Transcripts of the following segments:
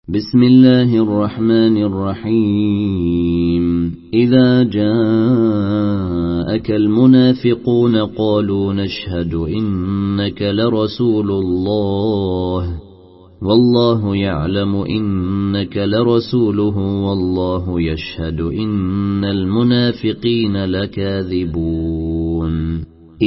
بسم الله الرحمن الرحيم. إذا جاءك المنافقون قالوا نشهد إنك لرسول الله والله يعلم إنك لرسوله والله يشهد إن المنافقين لكاذبون.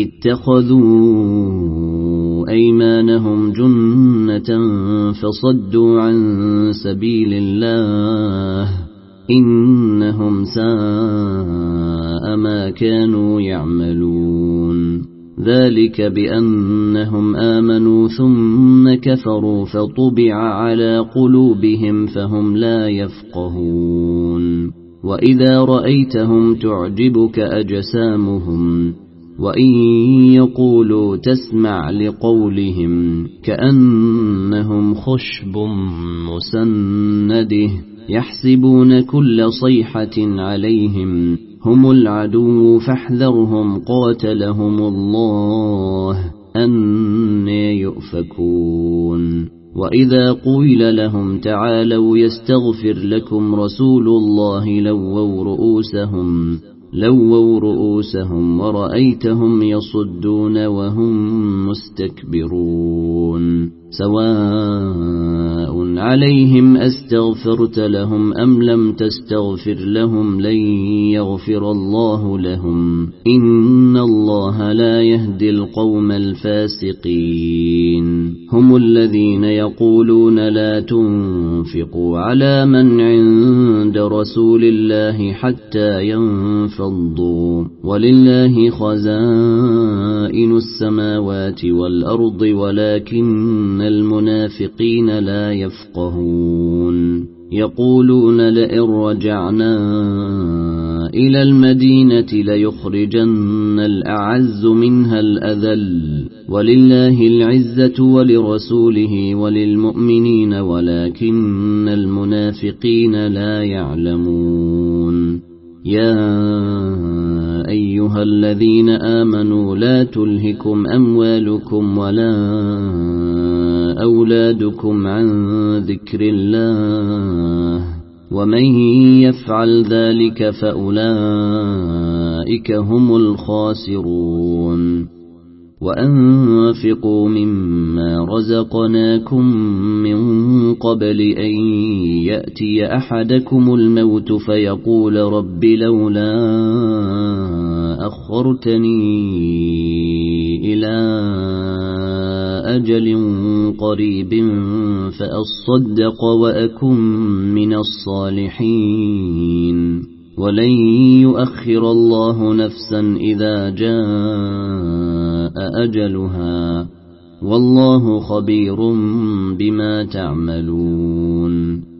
اتخذوا أيمانهم جنة فصدوا عن سبيل الله إنهم ساء ما كانوا يعملون. ذلك بأنهم آمنوا ثم كفروا فطبع على قلوبهم فهم لا يفقهون. وإذا رأيتهم تعجبك أجسامهم وإن يقولوا تسمع لقولهم كأنهم خشب مسنده يحسبون كل صيحة عليهم هم العدو فاحذرهم قاتلهم الله أنى يؤفكون. وإذا قيل لهم تعالوا يستغفر لكم رسول الله لووا رؤوسهم ورأيتهم يصدون وهم مستكبرون. سواء عليهم أستغفرت لهم أم لم تستغفر لهم لن يغفر الله لهم إن الله لا يهدي القوم الفاسقين. هم الذين يقولون لا تنفقوا على من عند رسول الله حتى ينفضوا ولله خزائن السماوات والأرض ولكن المنافقين لا يفقهون. يقولون لئن رجعنا إلى المدينة ليخرجن الأعز منها الأذل ولله العزة ولرسوله وللمؤمنين ولكن المنافقين لا يعلمون. يا أيها الذين آمنوا لا تلهكم أموالكم ولا أولادكم عن ذكر الله ومن يفعل ذلك فأولئك هم الخاسرون. وأنفقوا مما رزقناكم من قبل أن يأتي أحدكم الموت فيقول رب لولا أخرتني إلى أجل قريب فأصدق وأكن من الصالحين. ولن يؤخر الله نفسا إذا جاء أجلها والله خبير بما تعملون.